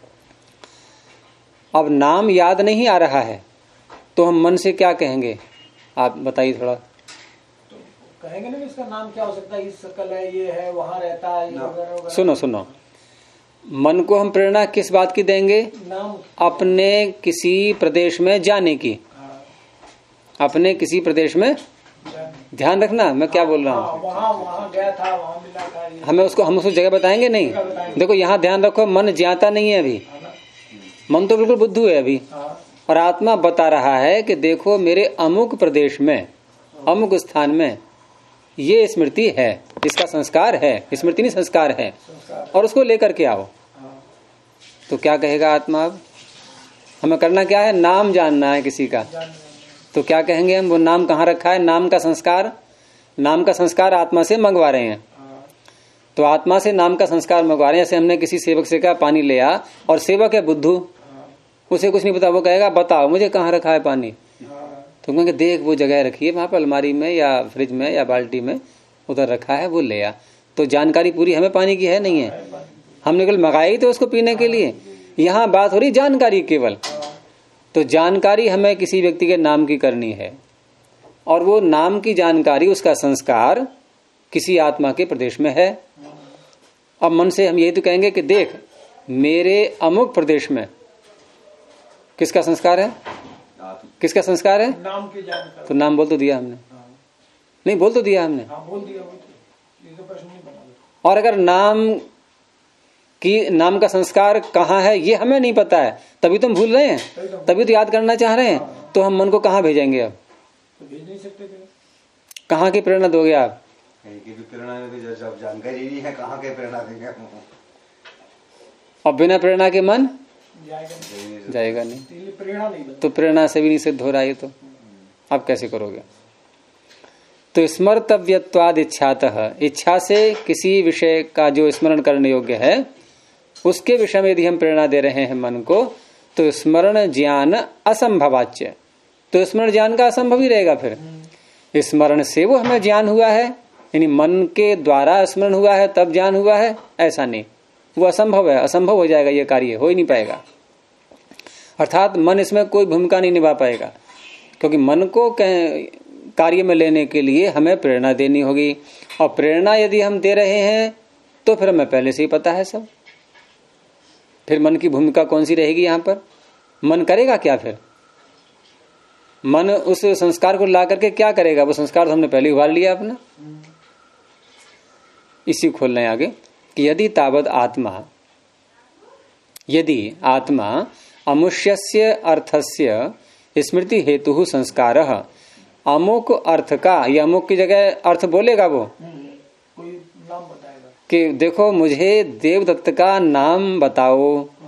अब नाम याद नहीं आ रहा है तो हम मन से क्या कहेंगे, आप बताइए थोड़ा। तो कहेंगे ना इसका नाम क्या हो सकता है, इस शकल है, ये है, वहां रहता है, वगैरह। सुनो सुनो, मन को हम प्रेरणा किस बात की देंगे, नाम अपने किसी प्रदेश में जाने की। अपने किसी प्रदेश में, ध्यान रखना मैं क्या बोल रहा हूँ, वहाँ गया था, वहाँ मिला था, हम उसको जगह बताएंगे नहीं। देखो यहाँ ध्यान रखो, मन ज्ञाता नहीं है अभी, मन तो बिल्कुल बुद्धू है अभी, और आत्मा बता रहा है कि देखो मेरे अमुक प्रदेश में, अमुक स्थान में ये स्मृति है, इसका संस्कार है, स्मृति नहीं संस्कार है, और उसको लेकर के आओ। तो क्या कहेगा आत्मा, अब हमें करना क्या है, नाम जानना है किसी का। तो क्या कहेंगे हम, वो नाम कहाँ रखा है, नाम का संस्कार, नाम का संस्कार आत्मा से मंगवा रहे हैं। तो आत्मा से नाम का संस्कार मंगवा रहे हैं। जैसे हमने किसी सेवक से कहा पानी ले आ, और सेवक है बुद्धू, उसे कुछ नहीं पता, वो कहेगा बताओ मुझे कहाँ रखा है पानी। तो कहेंगे देख वो जगह रखी है वहां पर अलमारी में या फ्रिज में या बाल्टी में, उधर रखा है, वो ले आ। तो जानकारी पूरी हमें पानी की है नहीं है, हमने केवल मंगाई तो उसको पीने के लिए। यहाँ बात हो रही जानकारी केवल। तो जानकारी हमें किसी व्यक्ति के नाम की करनी है, और वो नाम की जानकारी, उसका संस्कार किसी आत्मा के प्रदेश में है। अब मन से हम यही तो कहेंगे कि देख मेरे अमुक प्रदेश में किसका संस्कार है, किसका संस्कार है, नाम की जानकारी। तो नाम बोल तो दिया हमने, नहीं बोल तो दिया हमने, बोल दिया, ये तो प्रश्न नहीं बना। और अगर नाम का संस्कार कहाँ है ये हमें नहीं पता है, तभी तो हम भूल रहे हैं, तभी तो याद करना चाह रहे हैं। तो हम मन को कहाँ भेजेंगे, अब तो भेज नहीं सकते, कहाँ की प्रेरणा दोगे आप, की भी प्रेरणा में जब जानकारी नहीं है कहाँ के प्रेरणा देंगे। और बिना प्रेरणा के मन जाएगा नहीं, प्रेरणा नहीं, तो प्रेरणा से भी नहीं सिद्ध हो रहा है। तो आप कैसे करोगे। तो स्मर्तव्यत्वाद इच्छातः, इच्छा से किसी विषय का जो स्मरण करने योग्य है उसके विषय में यदि हम प्रेरणा दे रहे हैं मन को, तो स्मरण ज्ञान असंभवाच्य, तो स्मरण ज्ञान का असंभव ही रहेगा। फिर स्मरण से वो हमें ज्ञान हुआ है, यानी मन के द्वारा स्मरण हुआ है तब ज्ञान हुआ है, ऐसा नहीं, वो असंभव है, असंभव हो जाएगा, ये कार्य हो ही नहीं पाएगा। अर्थात मन इसमें कोई भूमिका नहीं निभा पाएगा, क्योंकि मन को कार्य में लेने के लिए हमें प्रेरणा देनी होगी, और प्रेरणा यदि हम दे रहे हैं तो फिर हमें पहले से ही पता है सब। फिर मन की भूमिका कौन सी रहेगी यहाँ पर, मन करेगा क्या, फिर मन उस संस्कार को ला करके क्या करेगा, वो संस्कार तो हमने पहले उभार लिया अपना। इसी खोल रहे हैं आगे कि यदि आत्मा अमुष्यस्य अर्थस्य स्मृति हेतु संस्कारः, अमुक अर्थ का, या अमुक की जगह अर्थ बोलेगा वो, कोई नाम बताएगा कि देखो मुझे देवदत्त का नाम बताओ,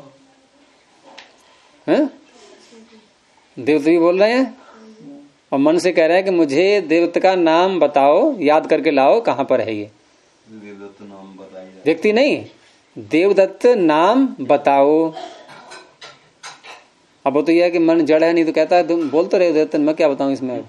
हैं? देवदत्त भी बोल रहे हैं और मन से कह रहे हैं कि मुझे देवदत्त का नाम बताओ, याद करके लाओ, कहाँ पर है ये। देवदत्त नाम बताइए, व्यक्ति नहीं, देवदत्त नाम बताओ। अब वो तो यह है कि मन जड़ है, नहीं तो कहता है तुम बोल तो रहे देवदत्त, मैं क्या बताऊं इसमें।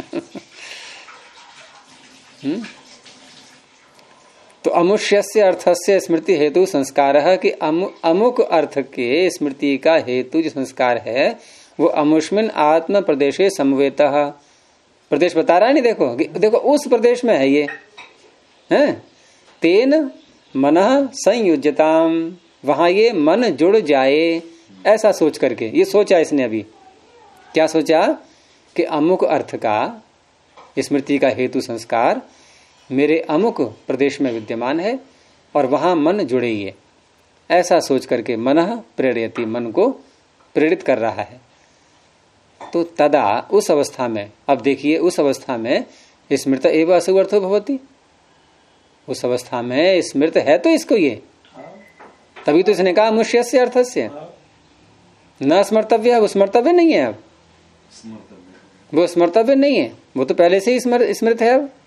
तो अमुष्यस्य अर्थस्य स्मृति हेतु संस्कार है कि अमुक अर्थ के स्मृति का हेतु जो संस्कार है वो अमुष्मिन आत्म प्रदेशे समवेतः, प्रदेश बता रहा है नहीं, देखो उस प्रदेश में है ये, है, तेन मनः संयुज्यताम, वहां ये मन जुड़ जाए, ऐसा सोच करके। ये सोचा इसने अभी, क्या सोचा कि अमुक अर्थ का, स्मृति का हेतु संस्कार मेरे अमुक प्रदेश में विद्यमान है और वहां मन जुड़े ही है, ऐसा सोच करके मनः प्रेरयति, मन को प्रेरित कर रहा है। तो तदा, उस अवस्था में, अब देखिए उस अवस्था में स्मृत एवं असुअर्थो भवति, उस अवस्था में स्मृत है तो इसको ये, तभी तो इसने कहा मुष्यस्य अर्थस्य न स्मर्तव्य, वो स्मर्तव्य नहीं है, अब वो स्मर्तव्य नहीं है, वो तो पहले से ही स्मृत है अब।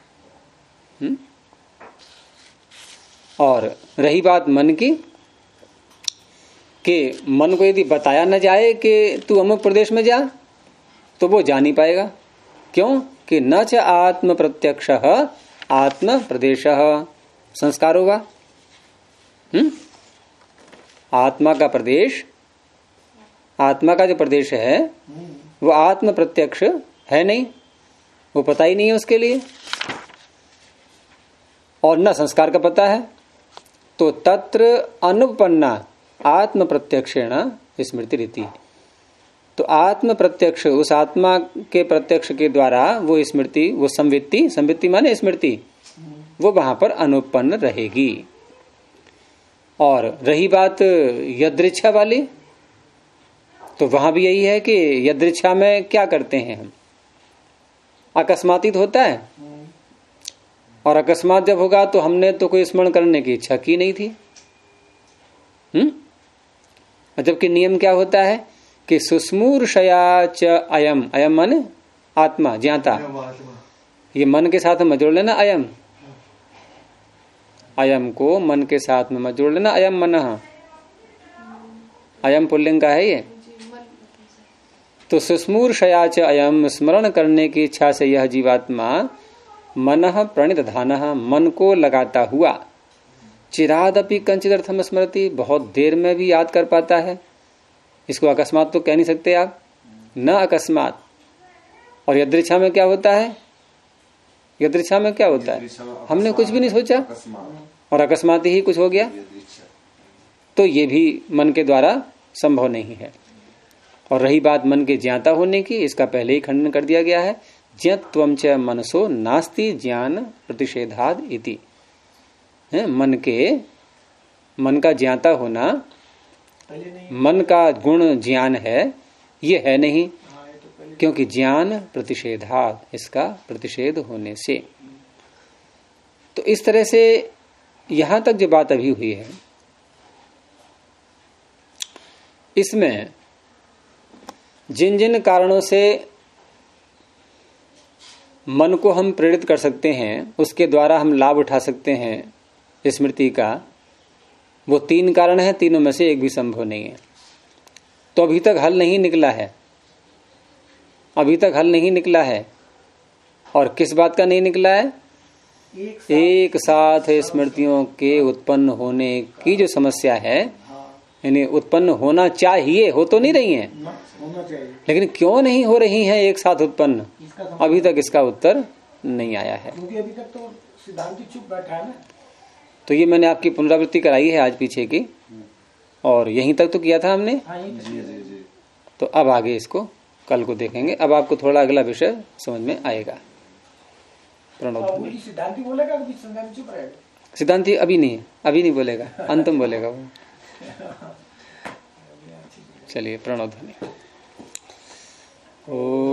और रही बात मन की, कि मन को यदि बताया न जाए कि तू अमुक प्रदेश में जा, तो वो जा नहीं पाएगा। क्यों? कि न च आत्म प्रत्यक्ष आत्म प्रदेश संस्कार होगा। आत्मा का प्रदेश, आत्मा का जो प्रदेश है वो आत्म प्रत्यक्ष है नहीं, वो पता ही नहीं है उसके लिए, और न संस्कार का पता है। तो तत्र अनुपन्ना आत्म प्रत्यक्षेण स्मृति रीति, तो आत्म प्रत्यक्ष, उस आत्मा के प्रत्यक्ष के द्वारा वो स्मृति, वो संवित्ति, संवित्ति माने स्मृति, वो वहां पर अनुपन्न रहेगी। और रही बात यदृच्छा वाली, तो वहां भी यही है कि यदृच्छा में क्या करते हैं हम, अकस्मातीत होता है, और अकस्मात जब होगा तो हमने तो कोई स्मरण करने की इच्छा की नहीं थी। जबकि नियम क्या होता है कि सुस्मूर्षया च अयम, अयम माने आत्मा, ज्ञाता, ये मन के साथ में जोड़ लेना, अयम, अयम को मन के साथ में जोड़ लेना, अयम मनः, अयम पुल्लिंग का है ये। तो सुस्मूर्षया च अयम, स्मरण करने की इच्छा से यह जीवात्मा मनः प्रणिधानः, मन को लगाता हुआ, चिरादपि कंचिदर्थम स्मृति, बहुत देर में भी याद कर पाता है। इसको अकस्मात तो कह नहीं सकते आप, न अकस्मात। और यदृच्छा में क्या होता है, यदृच्छा में क्या होता है, हमने कुछ भी नहीं सोचा और अकस्मात ही कुछ हो गया, तो ये भी मन के द्वारा संभव नहीं है। और रही बात मन के ज्ञाता होने की, इसका पहले ही खंडन कर दिया गया है, ज्ञत्वं च मनसो नास्ति ज्ञान प्रतिषेधाद इति, मन के, मन का ज्ञाता होना, मन का गुण ज्ञान है, ये है नहीं, क्योंकि ज्ञान प्रतिषेधाद, इसका प्रतिषेध होने से। तो इस तरह से यहां तक जो बात अभी हुई है, इसमें जिन जिन कारणों से मन को हम प्रेरित कर सकते हैं, उसके द्वारा हम लाभ उठा सकते हैं स्मृति का, वो 3 कारण है, तीनों में से एक भी संभव नहीं है। तो अभी तक हल नहीं निकला है, अभी तक हल नहीं निकला है। और किस बात का नहीं निकला है, एक साथ स्मृतियों के उत्पन्न होने की जो समस्या है, यानी उत्पन्न होना चाहिए, हो तो नहीं रही हैं, लेकिन क्यों नहीं हो रही हैं एक साथ उत्पन्न, अभी तक इसका उत्तर नहीं आया है। क्योंकि अभी तक तो सिद्धांत चुप बैठा है ना। तो ये मैंने आपकी पुनरावृत्ति कराई है आज पीछे की, और यहीं तक तो किया था हमने। तो अब आगे इसको कल को देखेंगे। अब आपको थोड़ा अगला विषय समझ में आएगा। प्रणव सिद्धांति बोलेगा, सिद्धांत चुप रहेगा। सिद्धांति अभी नहीं बोलेगा, अंतम बोलेगा वो। चलिए, प्रणव ध्वनि। ओ